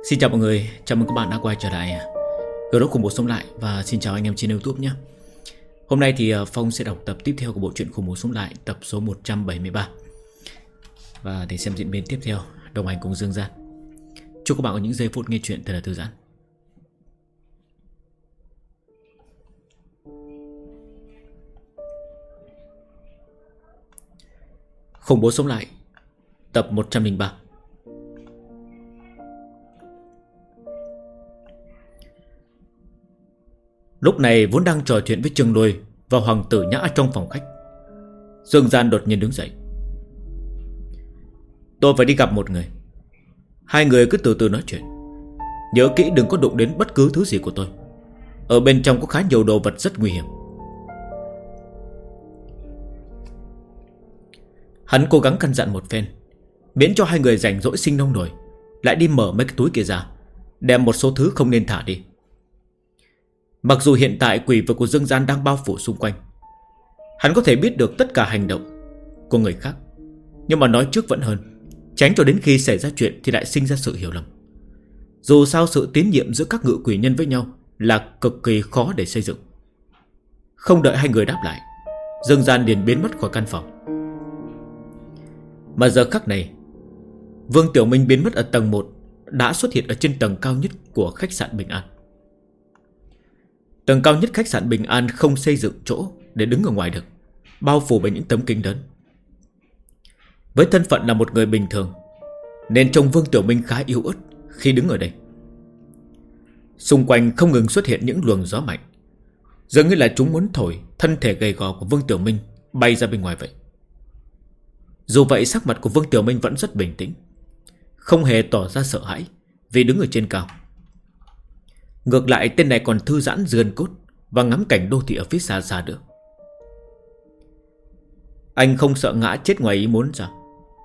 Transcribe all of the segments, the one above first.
Xin chào mọi người, chào mừng các bạn đã quay trở lại Group Khủng Bố Sống Lại. Và xin chào anh em trên YouTube nhé. Hôm nay thì Phong sẽ đọc tập tiếp theo của bộ truyện Khủng Bố Sống Lại, tập số 173. Và để xem diễn biến tiếp theo, đồng hành cùng Dương Gian. Chúc các bạn có những giây phút nghe chuyện thật là thư giãn. Khủng Bố Sống Lại, tập 103. Lúc này vốn đang trò chuyện với Trương Lôi và Hoàng tử Nhã trong phòng khách, Dương Gian đột nhiên đứng dậy. Tôi phải đi gặp một người. Hai người cứ từ từ nói chuyện. Nhớ kỹ đừng có đụng đến bất cứ thứ gì của tôi. Ở bên trong có khá nhiều đồ vật rất nguy hiểm. Hắn cố gắng căn dặn một phen, miễn cho hai người rảnh rỗi sinh nông nổi, lại đi mở mấy cái túi kia ra, đem một số thứ không nên thả đi. Mặc dù hiện tại quỷ vực của Dương Gian đang bao phủ xung quanh, hắn có thể biết được tất cả hành động của người khác, nhưng mà nói trước vẫn hơn, tránh cho đến khi xảy ra chuyện thì lại sinh ra sự hiểu lầm. Dù sao sự tín nhiệm giữa các ngự quỷ nhân với nhau là cực kỳ khó để xây dựng. Không đợi hai người đáp lại, Dương Gian liền biến mất khỏi căn phòng. Mà giờ khắc này, Vương Tiểu Minh biến mất ở tầng 1 đã xuất hiện ở trên tầng cao nhất của khách sạn Bình An. Tầng cao nhất khách sạn Bình An không xây dựng chỗ để đứng ở ngoài được, bao phủ bởi những tấm kính lớn. Với thân phận là một người bình thường, nên trông Vương Tiểu Minh khá yếu ớt khi đứng ở đây. Xung quanh không ngừng xuất hiện những luồng gió mạnh, dường như là chúng muốn thổi thân thể gầy gò của Vương Tiểu Minh bay ra bên ngoài vậy. Dù vậy sắc mặt của Vương Tiểu Minh vẫn rất bình tĩnh, không hề tỏ ra sợ hãi vì đứng ở trên cao. Ngược lại tên này còn thư giãn gân cốt và ngắm cảnh đô thị ở phía xa xa nữa. Anh không sợ ngã chết ngoài ý muốn sao?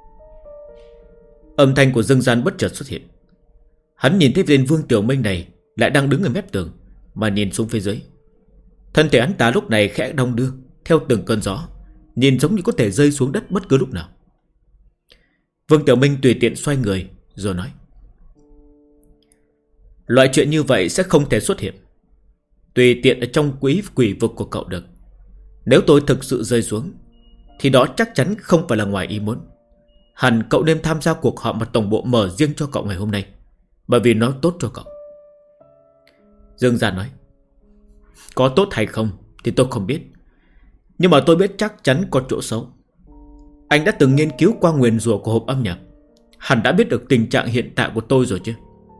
Âm thanh của Dương Gian bất chợt xuất hiện. Hắn nhìn thấy tên Vương Tiểu Minh này lại đang đứng ở mép tường mà nhìn xuống phía dưới. Thân thể hắn ta lúc này khẽ đong đưa theo từng cơn gió, nhìn giống như có thể rơi xuống đất bất cứ lúc nào. Vương Tiểu Minh tùy tiện xoay người rồi nói: loại chuyện như vậy sẽ không thể xuất hiện. Tùy tiện ở trong quỷ vực của cậu được. Nếu tôi thực sự rơi xuống thì đó chắc chắn không phải là ngoài ý muốn. Hẳn cậu nên tham gia cuộc họp mà tổng bộ mở riêng cho cậu ngày hôm nay, bởi vì nó tốt cho cậu. Dương Gian nói: có tốt hay không thì tôi không biết, nhưng mà tôi biết chắc chắn có chỗ xấu. Anh đã từng nghiên cứu qua nguyền rủa của hộp âm nhạc, hẳn đã biết được tình trạng hiện tại của tôi rồi chứ.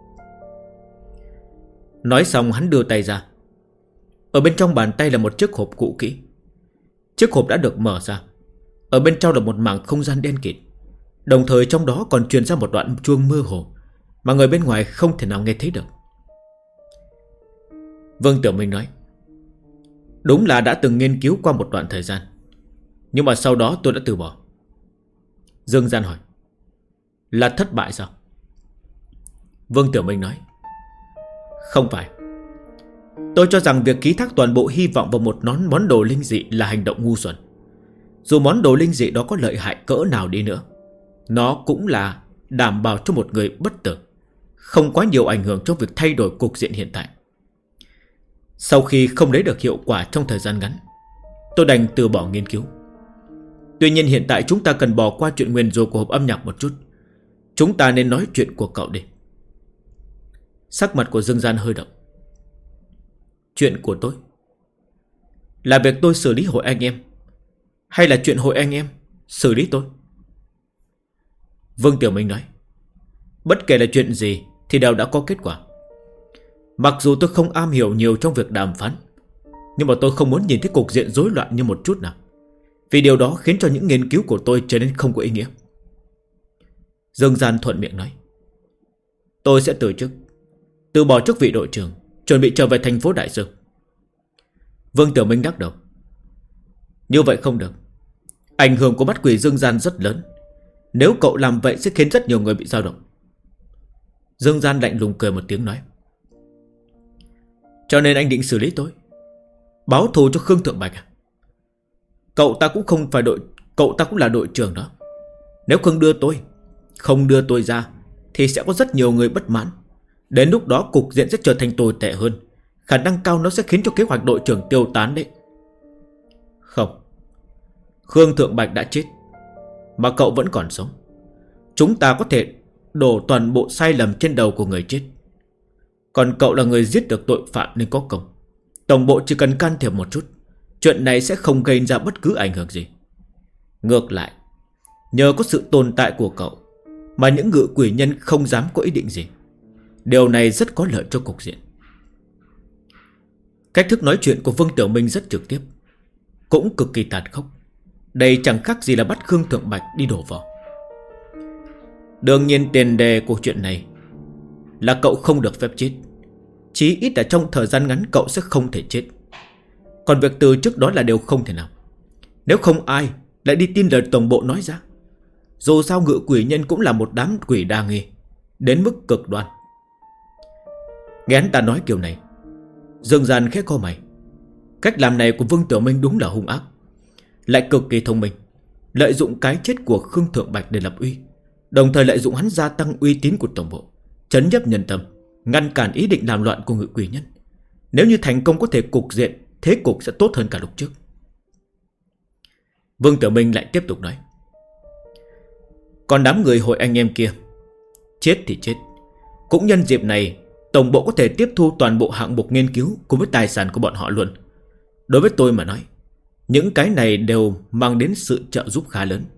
Nói xong hắn đưa tay ra. Ở bên trong bàn tay là một chiếc hộp cũ kỹ. Chiếc hộp đã được mở ra. Ở bên trong là một mảng không gian đen kịt, đồng thời trong đó còn truyền ra một đoạn chuông mơ hồ mà người bên ngoài không thể nào nghe thấy được. Vương Tiểu Minh nói: đúng là đã từng nghiên cứu qua một đoạn thời gian, nhưng mà sau đó tôi đã từ bỏ. Dương Gian hỏi: là thất bại sao? Vương Tiểu Minh nói: không phải. Tôi cho rằng việc ký thác toàn bộ hy vọng vào một món đồ linh dị là hành động ngu xuẩn. Dù món đồ linh dị đó có lợi hại cỡ nào đi nữa, nó cũng là đảm bảo cho một người bất tử, không quá nhiều ảnh hưởng trong việc thay đổi cục diện hiện tại. Sau khi không lấy được hiệu quả trong thời gian ngắn, tôi đành từ bỏ nghiên cứu. Tuy nhiên hiện tại chúng ta cần bỏ qua chuyện nguyền rủa của hộp âm nhạc một chút. Chúng ta nên nói chuyện của cậu đi. Sắc mặt của Dương Gian hơi động. Chuyện của tôi? Là việc tôi xử lý hội anh em, hay là chuyện hội anh em xử lý tôi? Vương Tiểu Minh nói: bất kể là chuyện gì thì đều đã có kết quả. Mặc dù tôi không am hiểu nhiều trong việc đàm phán, nhưng mà tôi không muốn nhìn thấy cục diện rối loạn như một chút nào, vì điều đó khiến cho những nghiên cứu của tôi trở nên không có ý nghĩa. Dương Gian thuận miệng nói: tôi sẽ từ chức, từ bỏ chức vị đội trưởng, chuẩn bị trở về thành phố Đại Dương. Vương Tiểu Minh đắc đầu: như vậy không được. Ảnh hưởng của bắt quỷ Dương Gian rất lớn. Nếu cậu làm vậy sẽ khiến rất nhiều người bị dao động. Dương Gian lạnh lùng cười một tiếng nói: cho nên anh định xử lý tôi, báo thù cho Khương Thượng Bạch à? Cậu ta cũng là đội trưởng đó. Nếu không đưa tôi ra thì sẽ có rất nhiều người bất mãn. Đến lúc đó cục diện sẽ trở thành tồi tệ hơn. Khả năng cao nó sẽ khiến cho kế hoạch đội trưởng tiêu tán đấy. Không, Khương Thượng Bạch đã chết, mà cậu vẫn còn sống. Chúng ta có thể đổ toàn bộ sai lầm trên đầu của người chết. Còn cậu là người giết được tội phạm nên có công. Tổng bộ chỉ cần can thiệp một chút, chuyện này sẽ không gây ra bất cứ ảnh hưởng gì. Ngược lại, nhờ có sự tồn tại của cậu mà những ngự quỷ nhân không dám có ý định gì. Điều này rất có lợi cho cục diện. Cách thức nói chuyện của Vương Tiểu Minh rất trực tiếp, cũng cực kỳ tàn khốc. Đây chẳng khác gì là bắt Khương Thượng Bạch đi đổ vỏ. Đương nhiên tiền đề của chuyện này là cậu không được phép chết. Chí ít là trong thời gian ngắn cậu sẽ không thể chết. Còn việc từ trước đó là điều không thể nào. Nếu không ai lại đi tin lời tổng bộ nói ra. Dù sao ngự quỷ nhân cũng là một đám quỷ đa nghi đến mức cực đoan. Nghe hắn ta nói kiểu này, Dương Gian khẽ cau mày. Cách làm này của Vương Tiểu Minh đúng là hung ác, lại cực kỳ thông minh. Lợi dụng cái chết của Khương Thượng Bạch để lập uy, đồng thời lợi dụng hắn gia tăng uy tín của tổng bộ, trấn nhấp nhân tâm, ngăn cản ý định làm loạn của ngự quỷ nhân. Nếu như thành công có thể cục diện, thế cục sẽ tốt hơn cả lúc trước. Vương Tiểu Minh lại tiếp tục nói. Còn đám người hội anh em kia, chết thì chết, cũng nhân dịp này tổng bộ có thể tiếp thu toàn bộ hạng mục nghiên cứu cùng với tài sản của bọn họ luôn. Đối với tôi mà nói, những cái này đều mang đến sự trợ giúp khá lớn.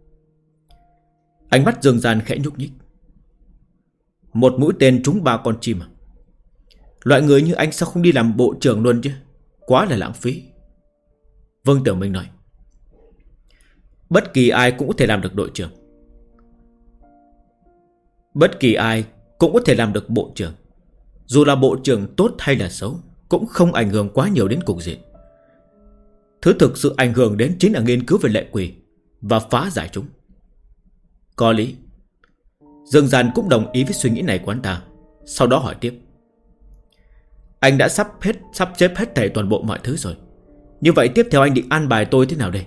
Ánh mắt Dương Gian khẽ nhúc nhích. Một mũi tên trúng 3 con chim à? Loại người như anh sao không đi làm bộ trưởng luôn chứ? Quá là lãng phí. Vương Tiểu Minh nói. Bất kỳ ai cũng có thể làm được đội trưởng. Bất kỳ ai cũng có thể làm được bộ trưởng. Dù là bộ trưởng tốt hay là xấu, cũng không ảnh hưởng quá nhiều đến cục diện. Thứ thực sự ảnh hưởng đến chính là nghiên cứu về lệ quỷ và phá giải chúng. Có lý. Dương Gian cũng đồng ý với suy nghĩ này của anh ta. Sau đó hỏi tiếp. Anh đã sắp xếp hết thảy toàn bộ mọi thứ rồi. Như vậy tiếp theo anh định an bài tôi thế nào đây?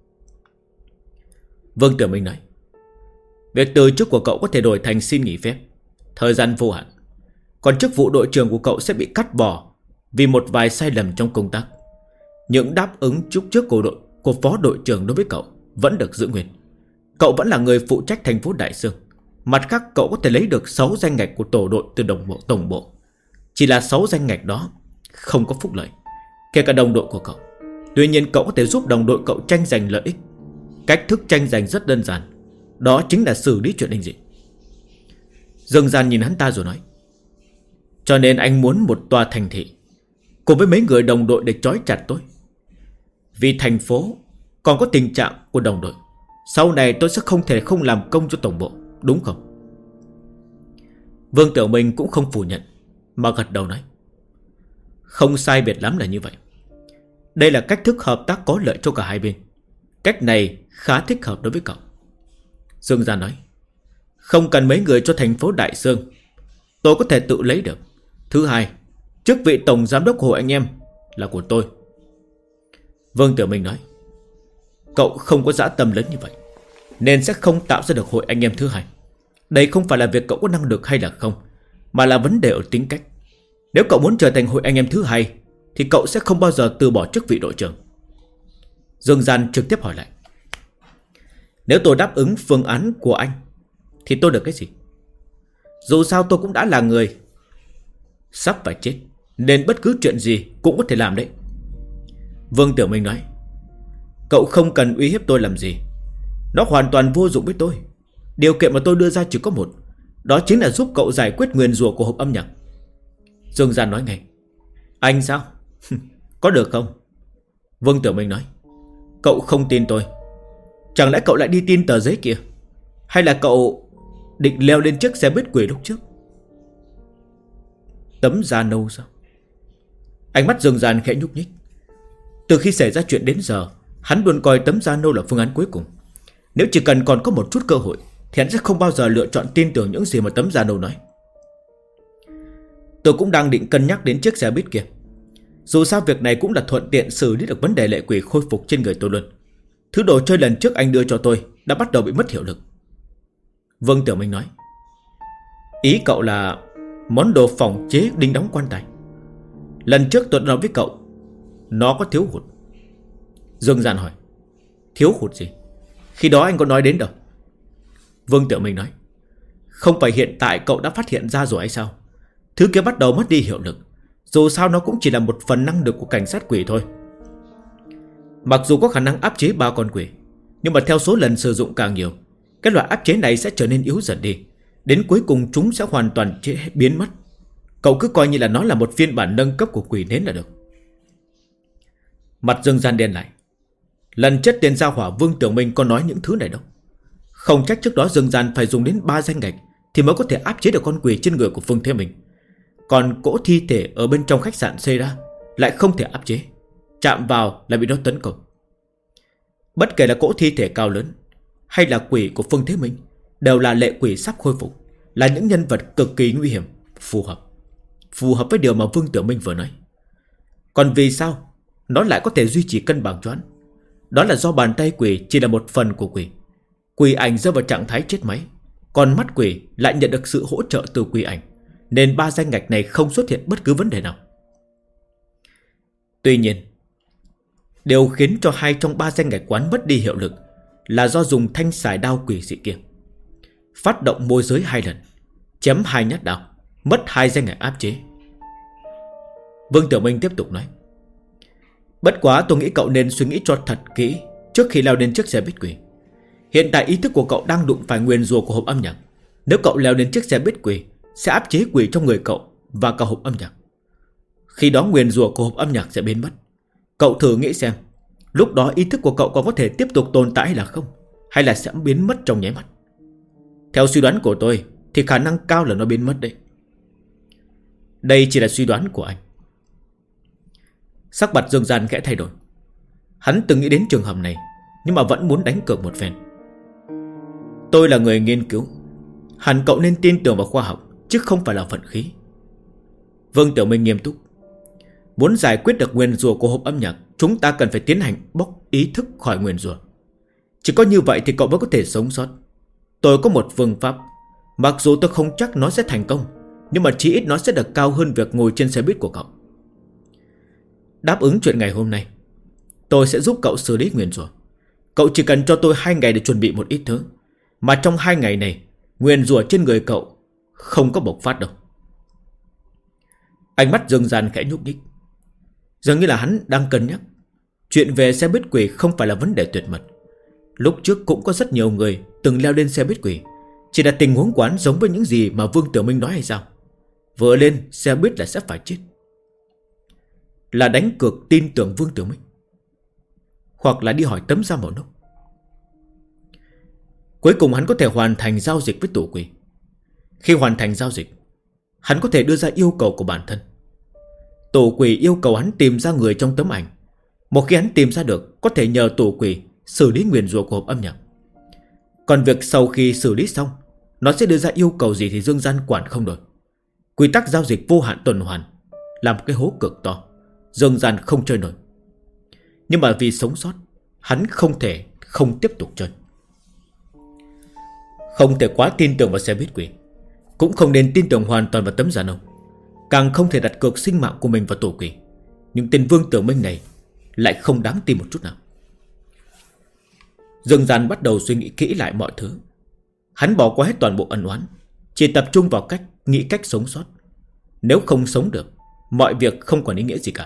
Vương Tiểu Minh nói. Việc từ chức của cậu có thể đổi thành xin nghỉ phép, thời gian vô hạn. Còn chức vụ đội trưởng của cậu sẽ bị cắt bỏ vì một vài sai lầm trong công tác. Những đáp ứng trước của phó đội trưởng đối với cậu vẫn được giữ nguyên. Cậu vẫn là người phụ trách thành phố Đại Sương. Mặt khác cậu có thể lấy được 6 danh ngạch của tổ đội từ tổng bộ. Chỉ là 6 danh ngạch đó không có phúc lợi, kể cả đồng đội của cậu. Tuy nhiên cậu có thể giúp đồng đội cậu tranh giành lợi ích. Cách thức tranh giành rất đơn giản, đó chính là xử lý chuyện đình dị. Dương Gian nhìn hắn ta rồi nói. Cho nên anh muốn một tòa thành thị cùng với mấy người đồng đội để trói chặt tôi. Vì thành phố còn có tình trạng của đồng đội, sau này tôi sẽ không thể không làm công cho tổng bộ, đúng không? Vương Tiểu Minh cũng không phủ nhận, mà gật đầu nói. Không sai biệt lắm là như vậy. Đây là cách thức hợp tác có lợi cho cả hai bên. Cách này khá thích hợp đối với cậu. Dương Gia nói. Không cần mấy người cho thành phố Đại Sương, tôi có thể tự lấy được. Thứ hai, chức vị tổng giám đốc hội anh em là của tôi. Vương Tiểu Minh nói. Cậu không có dã tâm lớn như vậy, nên sẽ không tạo ra được hội anh em thứ hai. Đây không phải là việc cậu có năng lực hay là không, mà là vấn đề ở tính cách. Nếu cậu muốn trở thành hội anh em thứ hai, thì cậu sẽ không bao giờ từ bỏ chức vị đội trưởng. Dương Gian trực tiếp hỏi lại. Nếu tôi đáp ứng phương án của anh thì tôi được cái gì? Dù sao tôi cũng đã là người sắp phải chết, nên bất cứ chuyện gì cũng có thể làm đấy. Vương Tiểu Minh nói. Cậu không cần uy hiếp tôi làm gì, nó hoàn toàn vô dụng với tôi. Điều kiện mà tôi đưa ra chỉ có một, đó chính là giúp cậu giải quyết nguyền rủa của hộp âm nhạc. Dương Gian nói ngay. Anh sao? Có được không? Vương Tiểu Minh nói. Cậu không tin tôi, chẳng lẽ cậu lại đi tin tờ giấy kia? Hay là cậu định leo lên chiếc xe buýt quỷ lúc trước? Tấm da nâu sao? Ánh mắt Dương Gian khẽ nhúc nhích. Từ khi xảy ra chuyện đến giờ, hắn luôn coi tấm da nâu là phương án cuối cùng. Nếu chỉ cần còn có một chút cơ hội thì hắn sẽ không bao giờ lựa chọn tin tưởng những gì mà tấm da nâu nói. Tôi cũng đang định cân nhắc đến chiếc xe buýt kia. Dù sao việc này cũng là thuận tiện xử lý được vấn đề lệ quỷ khôi phục trên người tôi luôn. Thứ đồ chơi lần trước anh đưa cho tôi đã bắt đầu bị mất hiệu lực. Vương Tiểu Minh nói. Ý cậu là Món đồ phòng chế đinh đóng quan tài. Lần trước tôi đã nói với cậu nó có thiếu hụt. Dương Gian hỏi: Thiếu hụt gì? Khi đó anh có nói đến đâu? Vương Tiểu Minh nói: Không phải hiện tại cậu đã phát hiện ra rồi hay sao? Thứ kia bắt đầu mất đi hiệu lực. Dù sao nó cũng chỉ là một phần năng lực của cảnh sát quỷ thôi. Mặc dù có khả năng áp chế 3 con quỷ, nhưng mà theo số lần sử dụng càng nhiều, cái loại áp chế này sẽ trở nên yếu dần đi. Đến cuối cùng chúng sẽ hoàn toàn biến mất. Cậu cứ coi như là nó là một phiên bản nâng cấp của quỷ nến là được. Mặt Dương Gian đen lại. Lần chết tên gia hỏa Vương Tiểu Minh có nói những thứ này đâu. Không trách trước đó Dương Gian phải dùng đến 3 danh ngạch thì mới có thể áp chế được con quỷ trên người của Phương Thế Minh. Còn cỗ thi thể ở bên trong khách sạn xây ra lại không thể áp chế. Chạm vào là bị nó tấn công. Bất kể là cỗ thi thể cao lớn hay là quỷ của Phương Thế Minh đều là lệ quỷ sắp khôi phục, là những nhân vật cực kỳ nguy hiểm. Phù hợp với điều mà Vương Tiểu Minh vừa nói. Còn vì sao nó lại có thể duy trì cân bằng cho hắn? Đó là do bàn tay quỷ chỉ là một phần của quỷ. Quỷ ảnh rơi vào trạng thái chết máy, còn mắt quỷ lại nhận được sự hỗ trợ từ quỷ ảnh, nên 3 danh ngạch này không xuất hiện bất cứ vấn đề nào. Tuy nhiên, điều khiến cho 2 trong 3 danh ngạch quán mất đi hiệu lực là do dùng thanh xài đao quỷ dị kia. Phát động môi giới 2 lần, chém 2 nhát đao, mất 2 danh ngạch áp chế. Vương Tiểu Minh tiếp tục nói: Bất quá tôi nghĩ cậu nên suy nghĩ cho thật kỹ trước khi leo lên chiếc xe buýt quỷ. Hiện tại ý thức của cậu đang đụng phải nguyền rủa của hộp âm nhạc. Nếu cậu leo lên chiếc xe buýt quỷ sẽ áp chế quỷ trong người cậu và cả hộp âm nhạc. Khi đó nguyền rủa của hộp âm nhạc sẽ biến mất. Cậu thử nghĩ xem, lúc đó ý thức của cậu còn có thể tiếp tục tồn tại hay là không, hay là sẽ biến mất trong nháy mắt. Theo suy đoán của tôi thì khả năng cao là nó biến mất đấy. Đây chỉ là suy đoán của anh. Sắc mặt Dương Gian khẽ thay đổi. Hắn từng nghĩ đến trường hợp này, nhưng mà vẫn muốn đánh cược một phen. Tôi là người nghiên cứu, hẳn cậu nên tin tưởng vào khoa học, chứ không phải là vận khí. Vương Tiểu Minh nghiêm túc. Muốn giải quyết được nguyền rủa của hộp âm nhạc, chúng ta cần phải tiến hành bóc ý thức khỏi nguyền rủa. Chỉ có như vậy thì cậu mới có thể sống sót. Tôi có một phương pháp, mặc dù tôi không chắc nó sẽ thành công, nhưng mà chí ít nó sẽ được cao hơn việc ngồi trên xe buýt của cậu. Đáp ứng chuyện ngày hôm nay, tôi sẽ giúp cậu xử lý nguyền rủa. Cậu chỉ cần cho tôi 2 ngày để chuẩn bị một ít thứ, mà trong 2 ngày này nguyền rủa trên người cậu không có bộc phát đâu. Ánh mắt Dương Gian khẽ nhúc nhích. Dường như là hắn đang cân nhắc chuyện về xe buýt quỷ không phải là vấn đề tuyệt mật. Lúc trước cũng có rất nhiều người từng leo lên xe buýt quỷ, chỉ là tình huống quán giống với những gì mà Vương Tiểu Minh nói hay sao? Vừa lên xe buýt là sẽ phải chết. Là đánh cược tin tưởng Vương Tiểu Minh, hoặc là đi hỏi tấm da màu nâu. Cuối cùng hắn có thể hoàn thành giao dịch với tổ quỷ. Khi hoàn thành giao dịch, hắn có thể đưa ra yêu cầu của bản thân. Tổ quỷ yêu cầu hắn tìm ra người trong tấm ảnh. Một khi hắn tìm ra được, có thể nhờ tổ quỷ xử lý nguyền rủa của hộp âm nhạc. Còn việc sau khi xử lý xong, nó sẽ đưa ra yêu cầu gì thì Dương Gian quản không được. Quy tắc giao dịch vô hạn tuần hoàn là một cái hố cực to, Dương Gian không chơi nổi. Nhưng mà vì sống sót, hắn không thể không tiếp tục chơi. Không thể quá tin tưởng vào xe buýt quỷ, cũng không nên tin tưởng hoàn toàn vào tấm da nâu, càng không thể đặt cược sinh mạng của mình vào tổ quỷ. Nhưng tên Vương Tiểu Minh này lại không đáng tin một chút nào. Dương Gian bắt đầu suy nghĩ kỹ lại mọi thứ. Hắn bỏ qua hết toàn bộ ân oán, chỉ tập trung vào nghĩ cách sống sót. Nếu không sống được, mọi việc không còn ý nghĩa gì cả.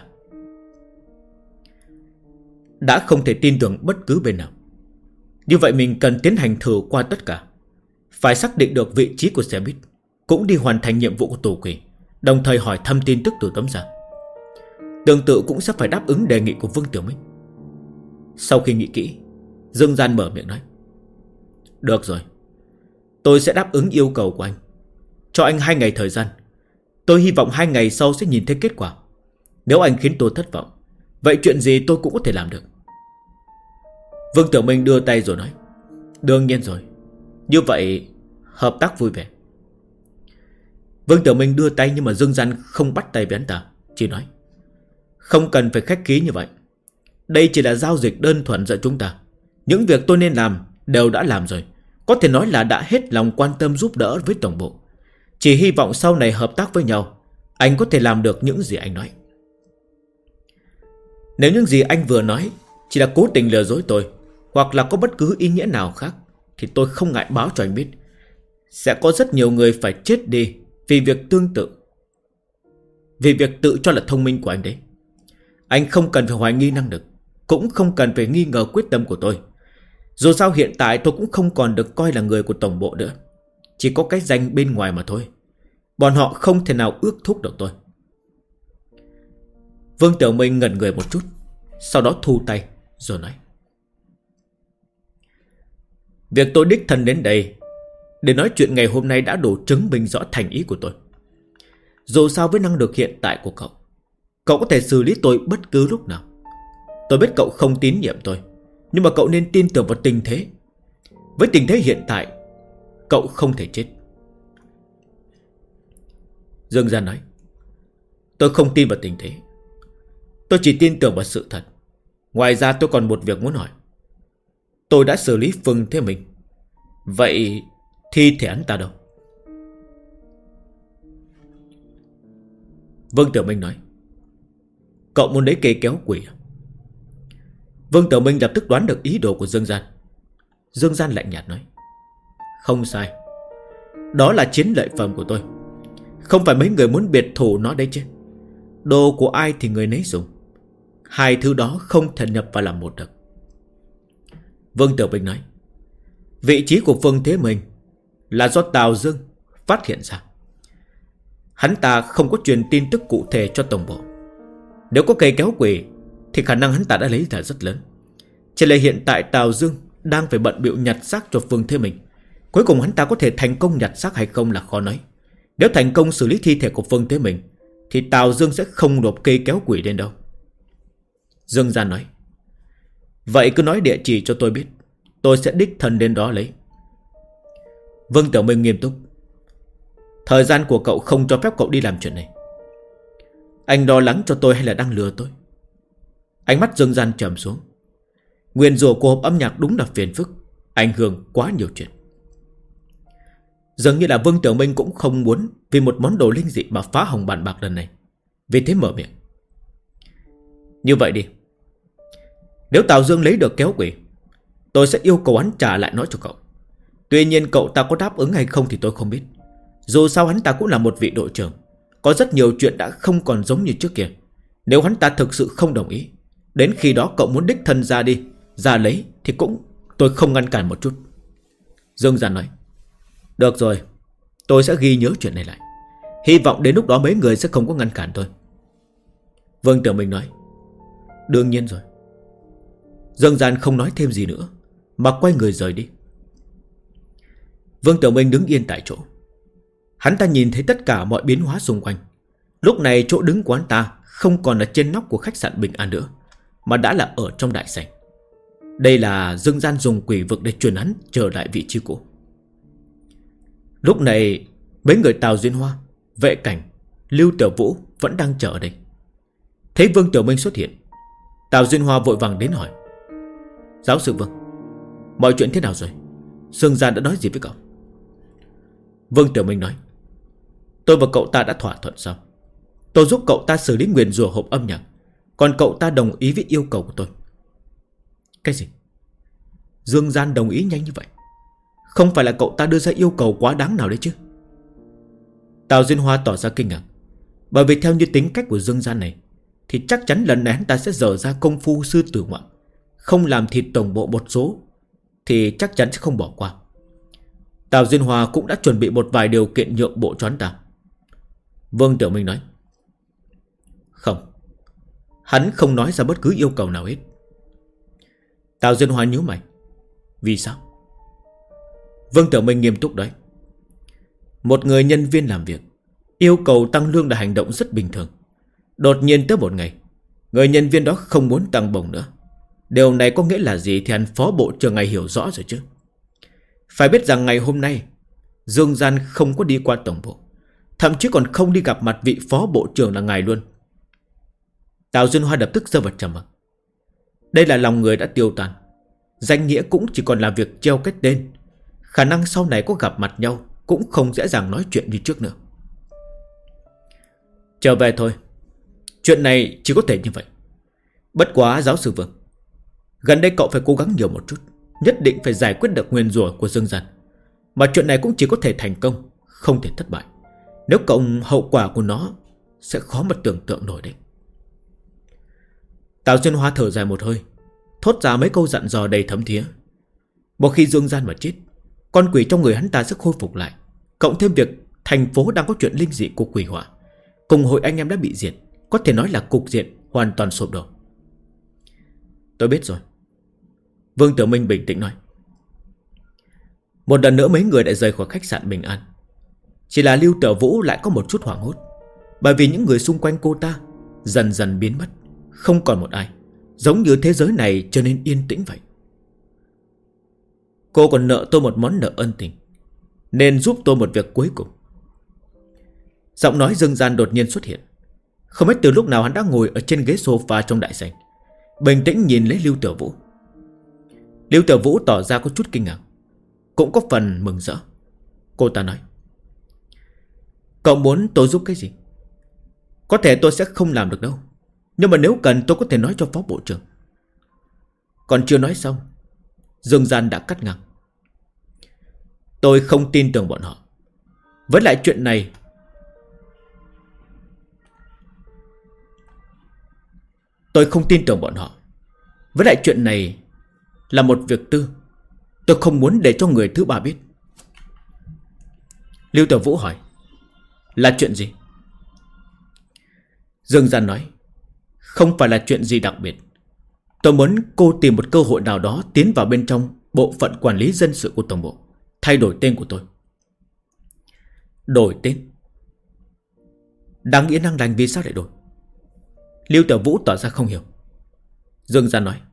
Đã không thể tin tưởng bất cứ bên nào, như vậy mình cần tiến hành thử qua tất cả. Phải xác định được vị trí của xe buýt, cũng đi hoàn thành nhiệm vụ của tổ quỷ, đồng thời hỏi thăm tin tức từ tấm da. Tương tự cũng sẽ phải đáp ứng đề nghị của Vương Tiểu Minh. Sau khi nghĩ kỹ, Dương Gian mở miệng nói: Được rồi, tôi sẽ đáp ứng yêu cầu của anh. Cho anh 2 ngày thời gian. Tôi hy vọng 2 ngày sau sẽ nhìn thấy kết quả. Nếu anh khiến tôi thất vọng, vậy chuyện gì tôi cũng có thể làm được. Vương Tiểu Minh đưa tay rồi nói: Đương nhiên rồi. Như vậy hợp tác vui vẻ. Vương Tiểu Minh đưa tay, nhưng mà Dương Gian không bắt tay với hắn ta, chỉ nói: Không cần phải khách khí như vậy. Đây chỉ là giao dịch đơn thuần giữa chúng ta. Những việc tôi nên làm đều đã làm rồi. Có thể nói là đã hết lòng quan tâm giúp đỡ với tổng bộ. Chỉ hy vọng sau này hợp tác với nhau, anh có thể làm được những gì anh nói. Nếu những gì anh vừa nói chỉ là cố tình lừa dối tôi, hoặc là có bất cứ ý nghĩa nào khác, thì tôi không ngại báo cho anh biết. Sẽ có rất nhiều người phải chết đi vì việc tương tự, vì việc tự cho là thông minh của anh đấy. Anh không cần phải hoài nghi năng lực, cũng không cần phải nghi ngờ quyết tâm của tôi. Dù sao hiện tại tôi cũng không còn được coi là người của tổng bộ nữa, chỉ có cái danh bên ngoài mà thôi. Bọn họ không thể nào ước thúc được tôi. Vương Tiểu Minh ngẩn người một chút, sau đó thu tay rồi nói: việc tôi đích thân đến đây để nói chuyện ngày hôm nay đã đủ chứng minh rõ thành ý của tôi. Dù sao với năng lực hiện tại của cậu, cậu có thể xử lý tôi bất cứ lúc nào. Tôi biết cậu không tín nhiệm tôi, nhưng mà cậu nên tin tưởng vào tình thế. Với tình thế hiện tại, cậu không thể chết. Dương Gian nói: tôi không tin vào tình thế, tôi chỉ tin tưởng vào sự thật. Ngoài ra tôi còn một việc muốn hỏi. Tôi đã xử lý Phương Thế Minh, vậy thi thể hắn ta đâu? Vương Tiểu Minh nói: cậu muốn lấy cây kéo quỷ à? Vương Tiểu Minh lập tức đoán được ý đồ của Dương Gian. Dương Gian lạnh nhạt nói: không sai, đó là chiến lợi phẩm của tôi. Không phải mấy người muốn biệt thủ nó đấy chứ. Đồ của ai thì người nấy dùng. Hai thứ đó không thể nhập vào làm một được. Vương Tiểu Minh nói: vị trí của Phương Thế Minh là do Tào Dương phát hiện ra. Hắn ta không có truyền tin tức cụ thể cho tổng bộ. Nếu có cây kéo quỷ thì khả năng hắn ta đã lấy ra rất lớn. Chỉ là hiện tại Tào Dương đang phải bận bịu nhặt xác cho Phương Thế Minh. Cuối cùng hắn ta có thể thành công nhặt xác hay không là khó nói. Nếu thành công xử lý thi thể của Phương Thế Minh thì Tào Dương sẽ không nộp cây kéo quỷ lên đâu. Dương Gian nói: vậy cứ nói địa chỉ cho tôi biết, tôi sẽ đích thân đến đó lấy. Vương Tiểu Minh nghiêm túc: thời gian của cậu không cho phép cậu đi làm chuyện này. Anh lo lắng cho tôi hay là đang lừa tôi? Ánh mắt Dương Gian trầm xuống. Nguyên rủa của hộp âm nhạc đúng là phiền phức, ảnh hưởng quá nhiều chuyện. Dường như là Vương Tiểu Minh cũng không muốn vì một món đồ linh dị mà phá hỏng bàn bạc lần này. Vì thế mở miệng: như vậy đi, nếu Tào Dương lấy được kéo quỷ, tôi sẽ yêu cầu hắn trả lại nó cho cậu. Tuy nhiên cậu ta có đáp ứng hay không thì tôi không biết. Dù sao hắn ta cũng là một vị đội trưởng, có rất nhiều chuyện đã không còn giống như trước kia. Nếu hắn ta thực sự không đồng ý, đến khi đó cậu muốn đích thân ra đi, ra lấy thì cũng tôi không ngăn cản một chút. Dương Gian nói: được rồi, tôi sẽ ghi nhớ chuyện này lại. Hy vọng đến lúc đó mấy người sẽ không có ngăn cản tôi. Vương Tiểu Minh nói: đương nhiên rồi. Dương Gian không nói thêm gì nữa mà quay người rời đi. Vương Tiểu Minh đứng yên tại chỗ. Hắn ta nhìn thấy tất cả mọi biến hóa xung quanh. Lúc này chỗ đứng của hắn ta không còn là trên nóc của khách sạn Bình An nữa, mà đã là ở trong đại sảnh. Đây là Dương Gian dùng quỷ vực để truyền hắn trở lại vị trí cũ. Lúc này mấy người Tào Duyên Hoa, Vệ Cảnh, Lưu Tiểu Vũ vẫn đang chờ ở đây. Thấy Vương Tiểu Minh xuất hiện, Tào Duyên Hoa vội vàng đến hỏi: giáo sư Vương, mọi chuyện thế nào rồi? Dương Gian đã nói gì với cậu? Vương Tiểu Minh nói: tôi và cậu ta đã thỏa thuận xong. Tôi giúp cậu ta xử lý nguyền rủa hộp âm nhạc, còn cậu ta đồng ý với yêu cầu của tôi. Cái gì? Dương Gian đồng ý nhanh như vậy? Không phải là cậu ta đưa ra yêu cầu quá đáng nào đấy chứ? Tào Duyên Hoa tỏ ra kinh ngạc. Bởi vì theo như tính cách của Dương Gian này thì chắc chắn lần này hắn ta sẽ dở ra công phu sư tử ngoạm. Không làm thịt tổng bộ một số thì chắc chắn sẽ không bỏ qua. Tào Duyên Hoa cũng đã chuẩn bị một vài điều kiện nhượng bộ cho hắn ta. Vương Tiểu Minh nói: không, hắn không nói ra bất cứ yêu cầu nào hết. Tào Duyên Hoa nhíu mày: vì sao? Vương Tiểu Minh nghiêm túc nói: một người nhân viên làm việc yêu cầu tăng lương là hành động rất bình thường. Đột nhiên tới một ngày, người nhân viên đó không muốn tăng bổng nữa. Điều này có nghĩa là gì thì hắn phó bộ trưởng này hiểu rõ rồi chứ. Phải biết rằng ngày hôm nay Dương Gian không có đi qua tổng bộ, thậm chí còn không đi gặp mặt vị phó bộ trưởng là ngài luôn. Tào Duyên Hoa lập tức rơi vào trầm mặc. Đây là lòng người đã tiêu tan, danh nghĩa cũng chỉ còn là việc treo cái tên. Khả năng sau này có gặp mặt nhau cũng không dễ dàng nói chuyện như trước nữa. Trở về thôi. Chuyện này chỉ có thể như vậy. Bất quá giáo sư Vương, gần đây cậu phải cố gắng nhiều một chút. Nhất định phải giải quyết được nguyền rủa của Dương Gian. Mà chuyện này cũng chỉ có thể thành công, không thể thất bại. Nếu cộng hậu quả của nó sẽ khó mà tưởng tượng nổi đấy. Tào Xuyên Hoa thở dài một hơi, thốt ra mấy câu dặn dò đầy thấm thía. Một khi Dương Gian mà chết, con quỷ trong người hắn ta sẽ khôi phục lại. Cộng thêm việc thành phố đang có chuyện linh dị của quỷ hỏa, cùng hội anh em đã bị diệt, có thể nói là cục diện hoàn toàn sụp đổ. Tôi biết rồi, Vương Tiểu Minh bình tĩnh nói. Một lần nữa mấy người đã rời khỏi khách sạn Bình An. Chỉ là Lưu Tiểu Vũ lại có một chút hoảng hốt, bởi vì những người xung quanh cô ta dần dần biến mất, không còn một ai, giống như thế giới này trở nên yên tĩnh vậy. Cô còn nợ tôi một món nợ ân tình, nên giúp tôi một việc cuối cùng. Giọng nói Dương Gian đột nhiên xuất hiện. Không biết từ lúc nào hắn đã ngồi ở trên ghế sofa trong đại sảnh, bình tĩnh nhìn lấy Lưu Tiểu Vũ. Lưu Tiểu Vũ tỏ ra có chút kinh ngạc, cũng có phần mừng rỡ. Cô ta nói: cậu muốn tôi giúp cái gì? Có thể tôi sẽ không làm được đâu, nhưng mà nếu cần tôi có thể nói cho phó bộ trưởng. Còn chưa nói xong, Dương Gian đã cắt ngang. Tôi không tin tưởng bọn họ. Với lại chuyện này, tôi không tin tưởng bọn họ. Với lại chuyện này là một việc tư, tôi không muốn để cho người thứ ba biết. Lưu Tiểu Vũ hỏi: là chuyện gì? Dương Gian nói: không phải là chuyện gì đặc biệt. Tôi muốn cô tìm một cơ hội nào đó tiến vào bên trong bộ phận quản lý dân sự của tổng bộ, thay đổi tên của tôi. Đổi tên? Đáng nghĩa năng lành vì sao lại đổi? Lưu Tiểu Vũ tỏ ra không hiểu. Dương Gian nói: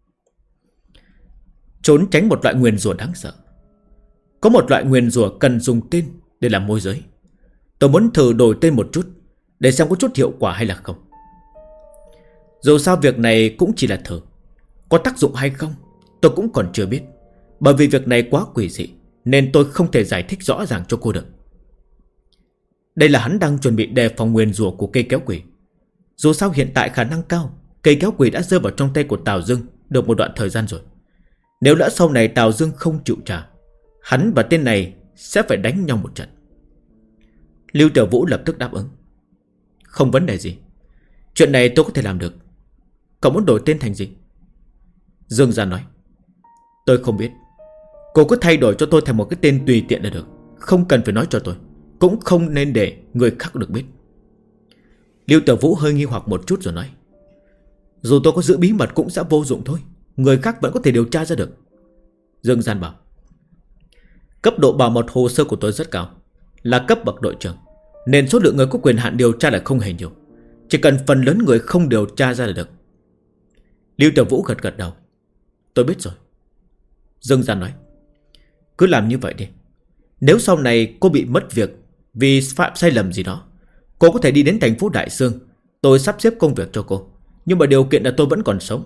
trốn tránh một loại nguyền rủa đáng sợ. Có một loại nguyền rủa cần dùng tên để làm môi giới. Tôi muốn thử đổi tên một chút, để xem có chút hiệu quả hay là không. Dù sao việc này cũng chỉ là thử, có tác dụng hay không tôi cũng còn chưa biết. Bởi vì việc này quá quỷ dị, nên tôi không thể giải thích rõ ràng cho cô được. Đây là hắn đang chuẩn bị đề phòng nguyền rủa của cây kéo quỷ. Dù sao hiện tại khả năng cao cây kéo quỷ đã rơi vào trong tay của Tào Dương được một đoạn thời gian rồi. Nếu lỡ sau này Tào Dương không chịu trả, hắn và tên này sẽ phải đánh nhau một trận. Lưu Tiểu Vũ lập tức đáp ứng: không vấn đề gì, chuyện này tôi có thể làm được. Cậu muốn đổi tên thành gì? Dương Gian nói: tôi không biết. Cô cứ thay đổi cho tôi thành một cái tên tùy tiện là được, không cần phải nói cho tôi, cũng không nên để người khác được biết. Lưu Tiểu Vũ hơi nghi hoặc một chút rồi nói: dù tôi có giữ bí mật cũng sẽ vô dụng thôi, người khác vẫn có thể điều tra ra được. Dương Gian bảo: cấp độ bảo mật hồ sơ của tôi rất cao, là cấp bậc đội trưởng, nên số lượng người có quyền hạn điều tra là không hề nhiều. Chỉ cần phần lớn người không điều tra ra là được. Lưu Tiểu Vũ gật gật đầu: tôi biết rồi. Dương Gian nói: cứ làm như vậy đi. Nếu sau này cô bị mất việc vì phạm sai lầm gì đó, cô có thể đi đến thành phố Đại Sương, tôi sắp xếp công việc cho cô. Nhưng mà điều kiện là tôi vẫn còn sống.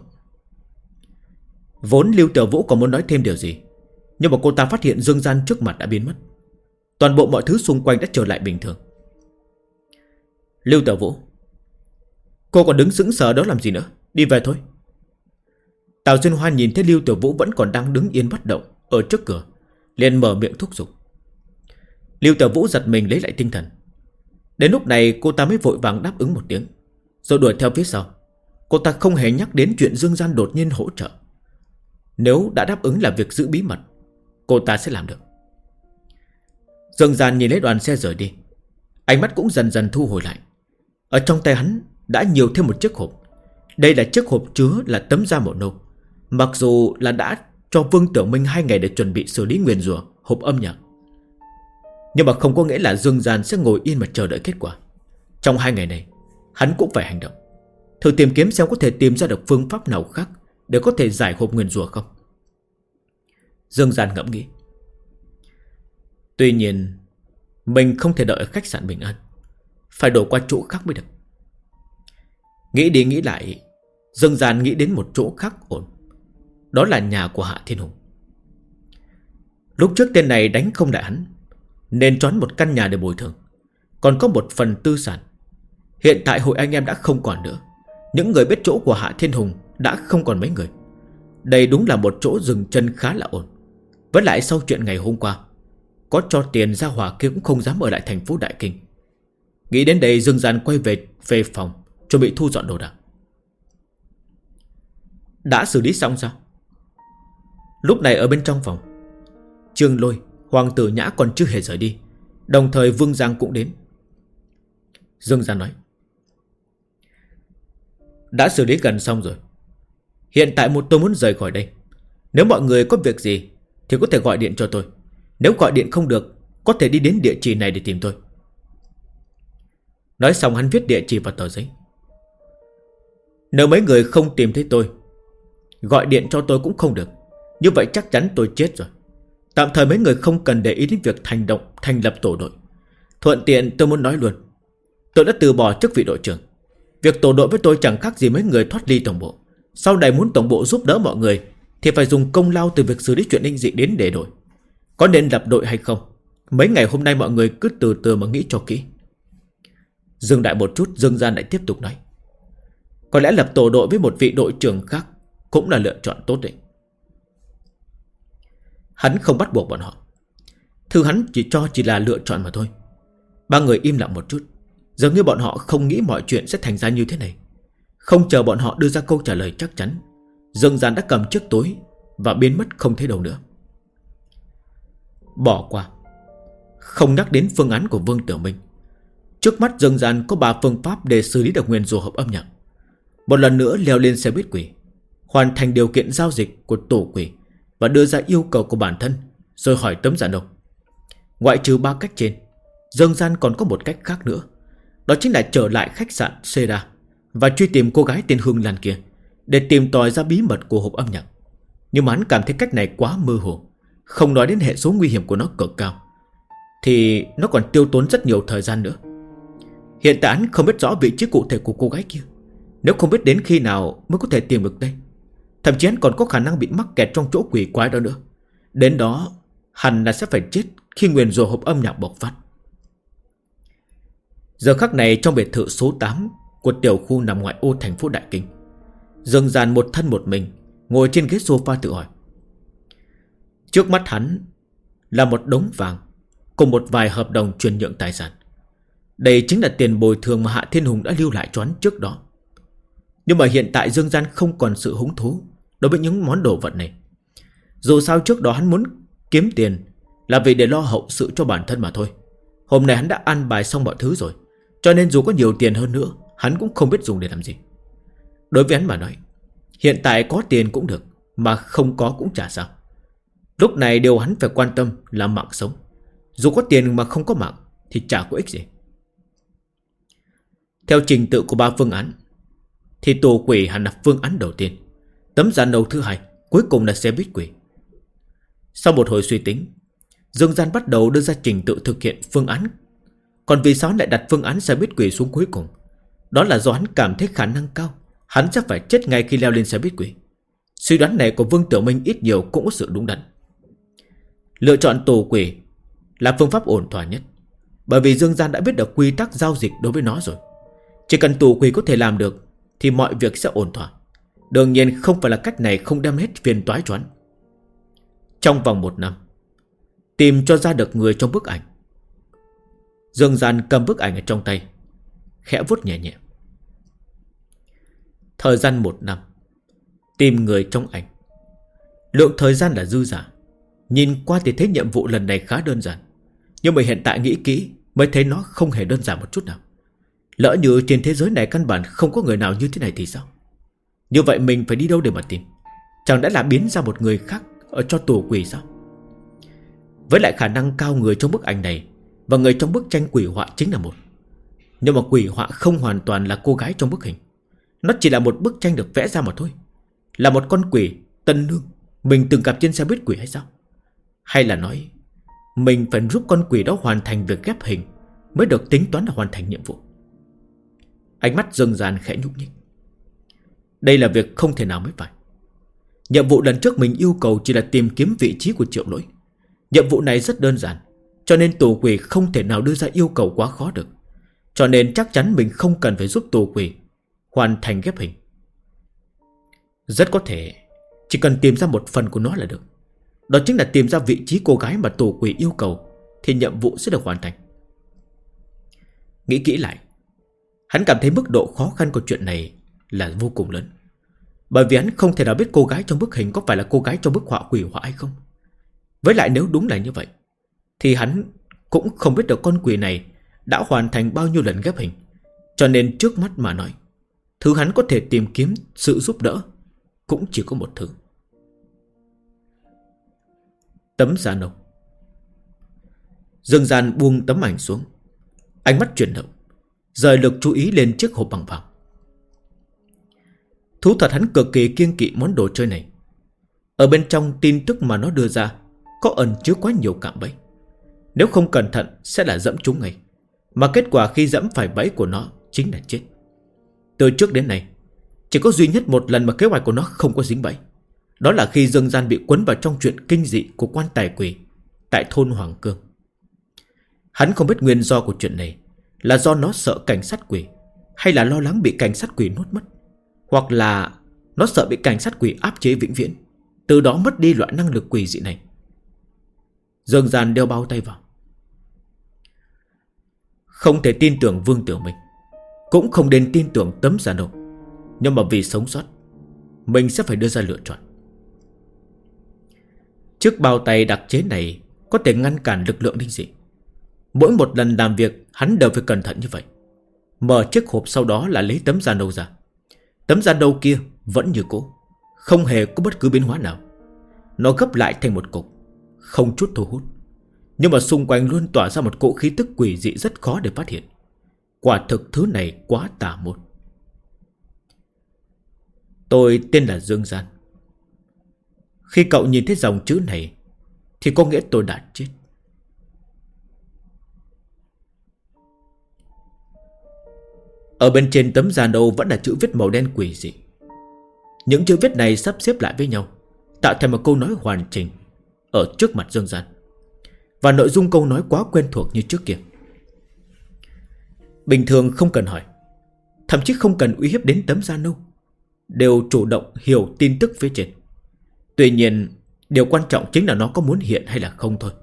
Vốn Lưu Tiểu Vũ còn muốn nói thêm điều gì, nhưng mà cô ta phát hiện Dương Gian trước mặt đã biến mất. Toàn bộ mọi thứ xung quanh đã trở lại bình thường. Lưu Tiểu Vũ, cô còn đứng sững sờ đó làm gì nữa, đi về thôi. Tào Xuyên Hoa nhìn thấy Lưu Tiểu Vũ vẫn còn đang đứng yên bất động ở trước cửa, liền mở miệng thúc giục. Lưu Tiểu Vũ giật mình lấy lại tinh thần. Đến lúc này cô ta mới vội vàng đáp ứng một tiếng, rồi đuổi theo phía sau. Cô ta không hề nhắc đến chuyện Dương Gian đột nhiên hỗ trợ. Nếu đã đáp ứng là việc giữ bí mật, cô ta sẽ làm được. Dương Gian nhìn lấy đoàn xe rời đi, ánh mắt cũng dần dần thu hồi lại. Ở trong tay hắn đã nhiều thêm một chiếc hộp. Đây là chiếc hộp chứa là tấm da màu nâu. Mặc dù là đã cho Vương Tiểu Minh 2 ngày để chuẩn bị xử lý nguyền rủa hộp âm nhạc, nhưng mà không có nghĩa là Dương Gian sẽ ngồi yên mà chờ đợi kết quả. Trong 2 ngày này hắn cũng phải hành động, thử tìm kiếm xem có thể tìm ra được phương pháp nào khác để có thể giải hộp nguyền rủa không. Dương Gian ngẫm nghĩ. Tuy nhiên mình không thể đợi ở khách sạn Bình An, phải đổi qua chỗ khác mới được. Nghĩ đi nghĩ lại, Dương Gian nghĩ đến một chỗ khác ổn. Đó là nhà của Hạ Thiên Hùng. Lúc trước tên này đánh không lại hắn, nên choán một căn nhà để bồi thường, còn có một phần tư sản. Hiện tại hội anh em đã không còn nữa. Những người biết chỗ của Hạ Thiên Hùng đã không còn mấy người. Đây đúng là một chỗ dừng chân khá là ổn. Với lại sau chuyện ngày hôm qua, có cho tiền ra hỏa kia cũng không dám ở lại thành phố Đại Kinh. Nghĩ đến đây, Dương Gian quay về phòng, chuẩn bị thu dọn đồ đạc. Đã xử lý xong sao? Lúc này ở bên trong phòng, Trương Lôi, Hoàng Tử Nhã còn chưa hề rời đi. Đồng thời Vương Giang cũng đến. Dương Gian nói: đã xử lý gần xong rồi. Hiện tại tôi muốn rời khỏi đây. Nếu mọi người có việc gì thì có thể gọi điện cho tôi. Nếu gọi điện không được, có thể đi đến địa chỉ này để tìm tôi. Nói xong hắn viết địa chỉ vào tờ giấy. Nếu mấy người không tìm thấy tôi, gọi điện cho tôi cũng không được. Như vậy chắc chắn tôi chết rồi. Tạm thời mấy người không cần để ý đến việc thành lập tổ đội. Thuận tiện tôi muốn nói luôn, tôi đã từ bỏ chức vị đội trưởng. Việc tổ đội với tôi chẳng khác gì mấy người thoát ly tổng bộ. Sau này muốn tổng bộ giúp đỡ mọi người thì phải dùng công lao từ việc xử lý chuyện linh dị đến để đổi. Có nên lập đội hay không, mấy ngày hôm nay mọi người cứ từ từ mà nghĩ cho kỹ. Dừng lại một chút, Dương Gian lại tiếp tục nói: có lẽ lập tổ đội với một vị đội trưởng khác cũng là lựa chọn tốt đấy. Hắn không bắt buộc bọn họ, thứ hắn chỉ là lựa chọn mà thôi. Ba người im lặng một chút, dường như bọn họ không nghĩ mọi chuyện sẽ thành ra như thế này. Không chờ bọn họ đưa ra câu trả lời chắc chắn, Dương Gian đã cầm chiếc túi và biến mất không thấy đâu nữa. Bỏ qua, không nhắc đến phương án của Vương Tiểu Minh. Trước mắt Dương Gian có 3 phương pháp để xử lý được nguyền rủa hợp âm nhạc. Một lần nữa leo lên xe buýt quỷ, hoàn thành điều kiện giao dịch của tổ quỷ và đưa ra yêu cầu của bản thân, rồi hỏi tấm giả nộp. Ngoại trừ 3 cách trên, Dương Gian còn có một cách khác nữa. Đó chính là trở lại khách sạn Seda và truy tìm cô gái tên Hương Lan kia, để tìm tòi ra bí mật của hộp âm nhạc. Nhưng mà hắn cảm thấy cách này quá mơ hồ, không nói đến hệ số nguy hiểm của nó cực cao, thì nó còn tiêu tốn rất nhiều thời gian nữa. Hiện tại hắn không biết rõ vị trí cụ thể của cô gái kia. Nếu không biết đến khi nào mới có thể tìm được đây, thậm chí hắn còn có khả năng bị mắc kẹt trong chỗ quỷ quái đó nữa. Đến đó hẳn là sẽ phải chết khi nguyền rủa hộp âm nhạc bộc phát. Giờ khắc này trong biệt thự số 8 của tiểu khu nằm ngoại ô thành phố Đại Kinh, Dương Gian một thân một mình ngồi trên ghế sofa tự hỏi. Trước mắt hắn là một đống vàng cùng một vài hợp đồng chuyển nhượng tài sản. Đây chính là tiền bồi thường mà Hạ Thiên Hùng đã lưu lại cho hắn trước đó. Nhưng mà hiện tại Dương Gian không còn sự hứng thú đối với những món đồ vật này. Dù sao trước đó hắn muốn kiếm tiền là vì để lo hậu sự cho bản thân mà thôi. Hôm nay hắn đã an bài xong mọi thứ rồi, cho nên dù có nhiều tiền hơn nữa, hắn cũng không biết dùng để làm gì. Đối với hắn mà nói, hiện tại có tiền cũng được, mà không có cũng chả sao. Lúc này điều hắn phải quan tâm là mạng sống. Dù có tiền mà không có mạng thì chả có ích gì. Theo trình tự của 3 phương án thì tổ quỷ hẳn là phương án đầu tiên, tấm giàn đầu thứ hai, cuối cùng là xe buýt quỷ. Sau một hồi suy tính, Dương Gian bắt đầu đưa ra trình tự thực hiện phương án. Còn vì sao hắn lại đặt phương án xe buýt quỷ xuống cuối cùng? Đó là do hắn cảm thấy khả năng cao hắn sẽ phải chết ngay khi leo lên xe buýt quỷ. Suy đoán này của Vương Tiểu Minh ít nhiều cũng có sự đúng đắn. Lựa chọn tổ quỷ là phương pháp ổn thỏa nhất, bởi vì Dương Gian đã biết được quy tắc giao dịch đối với nó rồi. Chỉ cần tổ quỷ có thể làm được thì mọi việc sẽ ổn thỏa. Đương nhiên không phải là cách này không đem hết phiền toái cho hắn. Trong vòng 1 năm tìm cho ra được người trong bức ảnh. Dương Gian cầm bức ảnh ở trong tay, khẽ vuốt nhẹ nhẹ. Thời gian 1 năm tìm người trong ảnh. Lượng thời gian là dư giả. Nhìn qua thì thấy nhiệm vụ lần này khá đơn giản, nhưng mà hiện tại nghĩ kỹ mới thấy nó không hề đơn giản một chút nào. Lỡ như trên thế giới này căn bản không có người nào như thế này thì sao? Như vậy mình phải đi đâu để mà tìm? Chẳng đã là biến ra một người khác ở cho tổ quỷ sao? Với lại khả năng cao người trong bức ảnh này và người trong bức tranh quỷ họa chính là một. Nhưng mà quỷ họa không hoàn toàn là cô gái trong bức hình. Nó chỉ là một bức tranh được vẽ ra mà thôi. Là một con quỷ tân nương mình từng gặp trên xe buýt quỷ hay sao? Hay là nói mình phải giúp con quỷ đó hoàn thành việc ghép hình mới được tính toán là hoàn thành nhiệm vụ? Ánh mắt Dương Gian khẽ nhúc nhích. Đây là việc không thể nào mới phải. Nhiệm vụ lần trước mình yêu cầu chỉ là tìm kiếm vị trí của Triệu Lỗi. Nhiệm vụ này rất đơn giản, cho nên tù quỷ không thể nào đưa ra yêu cầu quá khó được. Cho nên chắc chắn mình không cần phải giúp tù quỷ hoàn thành ghép hình. Rất có thể chỉ cần tìm ra một phần của nó là được. Đó chính là tìm ra vị trí cô gái mà tù quỷ yêu cầu, thì nhiệm vụ sẽ được hoàn thành. Nghĩ kỹ lại, hắn cảm thấy mức độ khó khăn của chuyện này là vô cùng lớn. Bởi vì hắn không thể nào biết cô gái trong bức hình có phải là cô gái trong bức họa quỷ họa hay không. Với lại nếu đúng là như vậy, thì hắn cũng không biết được con quỷ này đã hoàn thành bao nhiêu lần ghép hình. Cho nên trước mắt mà nói, thứ hắn có thể tìm kiếm sự giúp đỡ cũng chỉ có một thứ: tấm da nâu. Dương Gian buông tấm ảnh xuống, ánh mắt chuyển động, rời lực chú ý lên chiếc hộp bằng vàng. Thú thật hắn cực kỳ kiêng kỵ món đồ chơi này. Ở bên trong tin tức mà nó đưa ra có ẩn chứa quá nhiều cạm bẫy. Nếu không cẩn thận sẽ là dẫm trúng ngay. Mà kết quả khi dẫm phải bẫy của nó chính là chết. Từ trước đến nay, chỉ có duy nhất một lần mà kế hoạch của nó không có dính bẫy. Đó là khi Dương Gian bị quấn vào trong chuyện kinh dị của quan tài quỷ tại thôn Hoàng Cương. Hắn không biết nguyên do của chuyện này là do nó sợ cảnh sát quỷ, hay là lo lắng bị cảnh sát quỷ nuốt mất, hoặc là nó sợ bị cảnh sát quỷ áp chế vĩnh viễn, từ đó mất đi loại năng lực quỷ dị này. Dương Gian đeo bao tay vào. Không thể tin tưởng Vương Tiểu Minh, cũng không nên tin tưởng tấm da nâu. Nhưng mà vì sống sót, mình sẽ phải đưa ra lựa chọn. Chiếc bao tay đặc chế này có thể ngăn cản lực lượng linh dị. Mỗi một lần làm việc hắn đều phải cẩn thận như vậy. Mở chiếc hộp sau đó là lấy tấm da nâu ra. Tấm da nâu kia vẫn như cũ, không hề có bất cứ biến hóa nào. Nó gấp lại thành một cục, không chút thu hút, nhưng mà xung quanh luôn tỏa ra một cỗ khí tức quỷ dị rất khó để phát hiện. Quả thực thứ này quá tà môn. Tôi tên là Dương Gian. Khi cậu nhìn thấy dòng chữ này thì có nghĩa tôi đã chết. Ở bên trên tấm da nâu vẫn là chữ viết màu đen quỷ dị. Những chữ viết này sắp xếp lại với nhau, tạo thành một câu nói hoàn chỉnh ở trước mặt Dương Gian. Và nội dung câu nói quá quen thuộc như trước kia. Bình thường không cần hỏi, thậm chí không cần uy hiếp đến tấm da nâu, đều chủ động hiểu tin tức phía trên. Tuy nhiên, điều quan trọng chính là nó có muốn hiện hay là không thôi.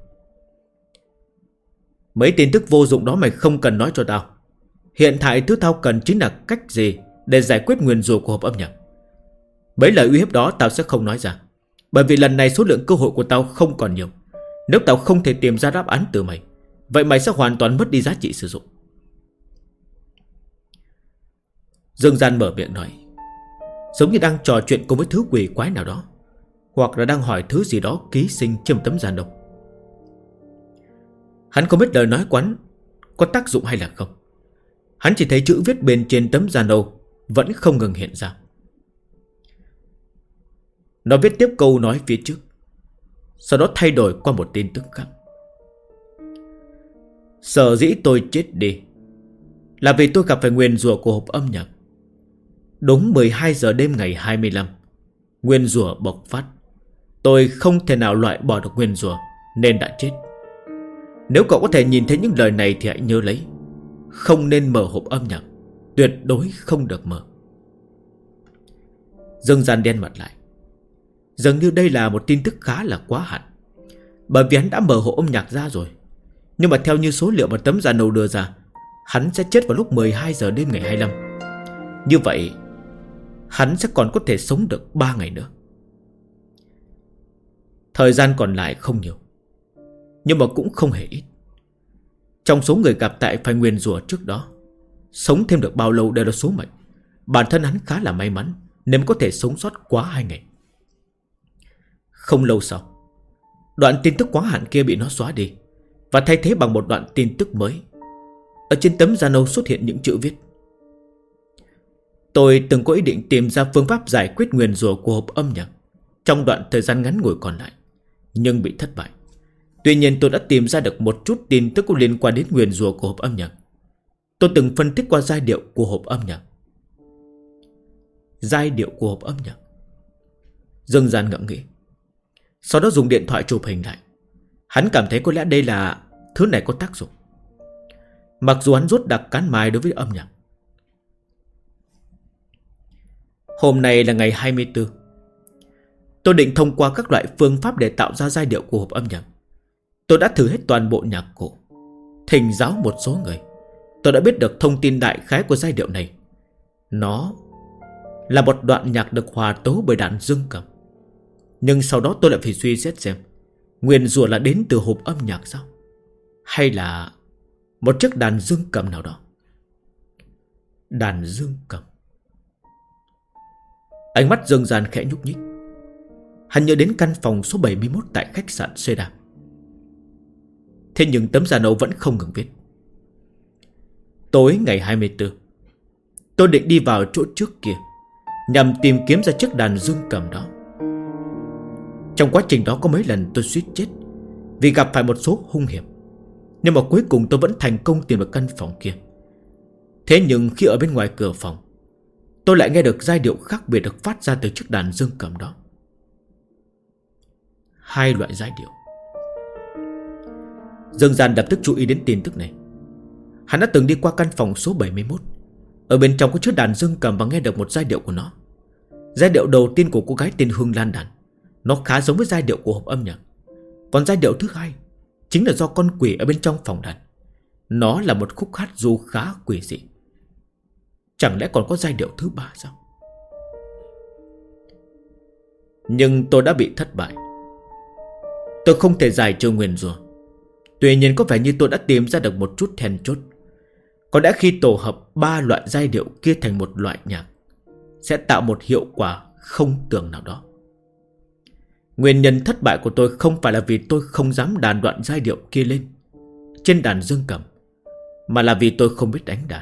Mấy tin tức vô dụng đó mày không cần nói cho tao. Hiện tại thứ tao cần chính là cách gì để giải quyết nguyền rủa của hộp âm nhạc. Mấy lời uy hiếp đó tao sẽ không nói ra, bởi vì lần này số lượng cơ hội của tao không còn nhiều. Nếu tao không thể tìm ra đáp án từ mày, vậy mày sẽ hoàn toàn mất đi giá trị sử dụng. Dương Gian mở miệng nói, giống như đang trò chuyện cùng với thứ quỷ quái nào đó, hoặc là đang hỏi thứ gì đó ký sinh trên tấm da nâu. Hắn không biết lời nói quán có tác dụng hay là không. Hắn chỉ thấy chữ viết bên trên tấm da nâu vẫn không ngừng hiện ra. Nó viết tiếp câu nói phía trước, sau đó thay đổi qua một tin tức khác. Sở dĩ tôi chết đi là vì tôi gặp phải nguyền rủa của hộp âm nhạc. Đúng 12 giờ đêm ngày 25, nguyền rủa bộc phát. Tôi không thể nào loại bỏ được nguyền rủa nên đã chết. Nếu cậu có thể nhìn thấy những lời này thì hãy nhớ lấy, không nên mở hộp âm nhạc, tuyệt đối không được mở. Dương Gian đen mặt lại. Dường như đây là một tin tức khá là quá hạn, bởi vì hắn đã mở hộp âm nhạc ra rồi. Nhưng mà theo như số liệu mà tấm da nâu đưa ra, hắn sẽ chết vào lúc 12 giờ đêm ngày 25. Như vậy hắn sẽ còn có thể sống được 3 ngày nữa. Thời gian còn lại không nhiều, nhưng mà cũng không hề ít. Trong số người gặp tại phải nguyền rủa trước đó, sống thêm được bao lâu đều là số mệnh. Bản thân hắn khá là may mắn nên có thể sống sót quá 2 ngày. Không lâu sau, đoạn tin tức quá hạn kia bị nó xóa đi và thay thế bằng một đoạn tin tức mới. Ở trên tấm da nâu xuất hiện những chữ viết: tôi từng có ý định tìm ra phương pháp giải quyết nguyền rủa của hộp âm nhạc trong đoạn thời gian ngắn ngủi còn lại, nhưng bị thất bại. Tuy nhiên tôi đã tìm ra được một chút tin tức có liên quan đến nguyền rủa của hộp âm nhạc. Tôi từng phân tích qua giai điệu của hộp âm nhạc. Giai điệu của hộp âm nhạc. Dương Gian ngẫm nghĩ, sau đó dùng điện thoại chụp hình lại. Hắn cảm thấy có lẽ đây là thứ này có tác dụng. Mặc dù hắn rốt đặc cán mai đối với âm nhạc. Hôm nay là ngày 24. Tôi định thông qua các loại phương pháp để tạo ra giai điệu của hộp âm nhạc. Tôi đã thử hết toàn bộ nhạc cụ, thỉnh giáo một số người. Tôi đã biết được thông tin đại khái của giai điệu này. Nó là một đoạn nhạc được hòa tấu bởi đàn dương cầm. Nhưng sau đó tôi lại phải suy xét xem nguyền rủa là đến từ hộp âm nhạc sao, hay là một chiếc đàn dương cầm nào đó. Đàn dương cầm. Ánh mắt Dương Gian khẽ nhúc nhích. Hắn nhớ đến căn phòng số 71 tại khách sạn Seda. Thế nhưng tấm da nâu vẫn không ngừng viết. Tối ngày 24, tôi định đi vào chỗ trước kia nhằm tìm kiếm ra chiếc đàn dương cầm đó. Trong quá trình đó có mấy lần tôi suýt chết vì gặp phải một số hung hiểm, nhưng mà cuối cùng tôi vẫn thành công tìm được căn phòng kia. Thế nhưng khi ở bên ngoài cửa phòng, tôi lại nghe được giai điệu khác biệt được phát ra từ chiếc đàn dương cầm đó. Hai loại giai điệu. Dương Gian lập tức chú ý đến tin tức này. Hắn đã từng đi qua căn phòng số 71. Ở bên trong có chiếc đàn dương cầm và nghe được một giai điệu của nó. Giai điệu đầu tiên của cô gái tên Hương Lan đàn. Nó khá giống với giai điệu của hộp âm nhạc. Còn giai điệu thứ hai chính là do con quỷ ở bên trong phòng đàn. Nó là một khúc hát du khá quỷ dị. Chẳng lẽ còn có giai điệu thứ ba sao? Nhưng tôi đã bị thất bại. Tôi không thể giải trừ nguyền rủa. Tuy nhiên có vẻ như tôi đã tìm ra được một chút then chốt. Có lẽ khi tổ hợp ba loại giai điệu kia thành một loại nhạc sẽ tạo một hiệu quả không tưởng nào đó. Nguyên nhân thất bại của tôi không phải là vì tôi không dám đàn đoạn giai điệu kia lên trên đàn dương cầm, mà là vì tôi không biết đánh đàn.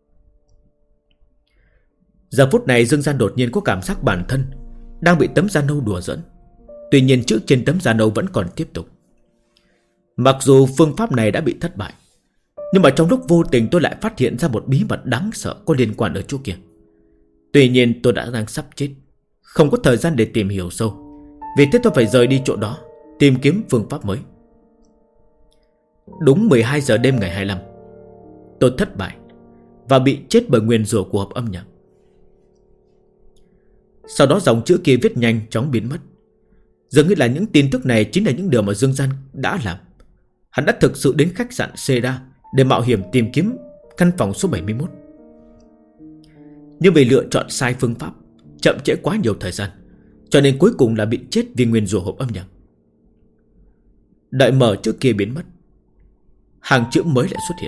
Giờ phút này Dương Gian đột nhiên có cảm giác bản thân đang bị tấm da nâu đùa giỡn. Tuy nhiên chữ trên tấm da nâu vẫn còn tiếp tục. Mặc dù phương pháp này đã bị thất bại, nhưng mà trong lúc vô tình tôi lại phát hiện ra một bí mật đáng sợ có liên quan ở chỗ kia. Tuy nhiên tôi đã đang sắp chết, không có thời gian để tìm hiểu sâu. Vì thế tôi phải rời đi chỗ đó, tìm kiếm phương pháp mới. Đúng 12 giờ đêm ngày 25, tôi thất bại và bị chết bởi nguyền rủa của hộp âm nhạc. Sau đó dòng chữ kia viết nhanh chóng biến mất. Dường như là những tin tức này chính là những điều mà Dương Gian đã làm. Hắn đã thực sự đến khách sạn Seda để mạo hiểm tìm kiếm căn phòng số 71. Nhưng vì lựa chọn sai phương pháp, chậm trễ quá nhiều thời gian, cho nên cuối cùng là bị chết vì nguyền rủa hộp âm nhạc. Đợi mở chữ kia biến mất, hàng chữ mới lại xuất hiện.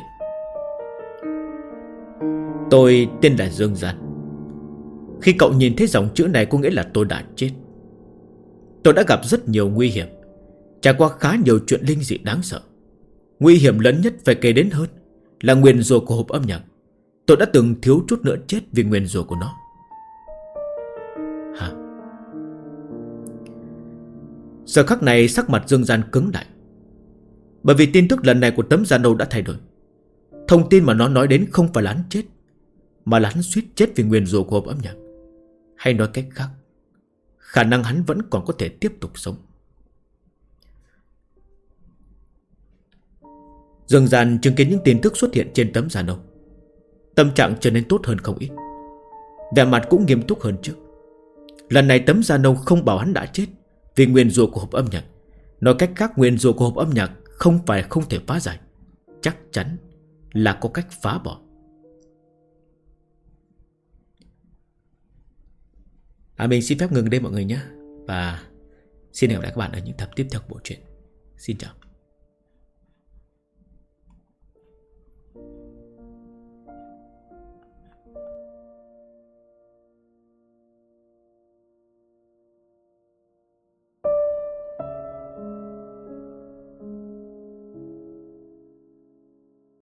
Tôi tên là Dương Gian. Khi cậu nhìn thấy dòng chữ này có nghĩa là tôi đã chết. Tôi đã gặp rất nhiều nguy hiểm, trải qua khá nhiều chuyện linh dị đáng sợ. Nguy hiểm lớn nhất phải kể đến hơn là nguyền rủa của hộp âm nhạc. Tôi đã từng thiếu chút nữa chết vì nguyền rủa của nó. Hả? Giờ khắc này sắc mặt Dương Gian cứng lại. Bởi vì tin tức lần này của tấm da nâu đã thay đổi. Thông tin mà nó nói đến không phải là hắn chết, mà là hắn suýt chết vì nguyền rủa của hộp âm nhạc. Hay nói cách khác, khả năng hắn vẫn còn có thể tiếp tục sống. Dương Gian chứng kiến những tin tức xuất hiện trên tấm da nâu, tâm trạng trở nên tốt hơn không ít. Vẻ mặt cũng nghiêm túc hơn trước. Lần này tấm da nâu không bảo hắn đã chết vì nguyền rủa của hộp âm nhạc. Nói cách khác, nguyền rủa của hộp âm nhạc không phải không thể phá giải, chắc chắn là có cách phá bỏ. Mình xin phép ngừng đây mọi người nhé. Và xin hẹn gặp lại các bạn ở những tập tiếp theo của bộ truyện. Xin chào.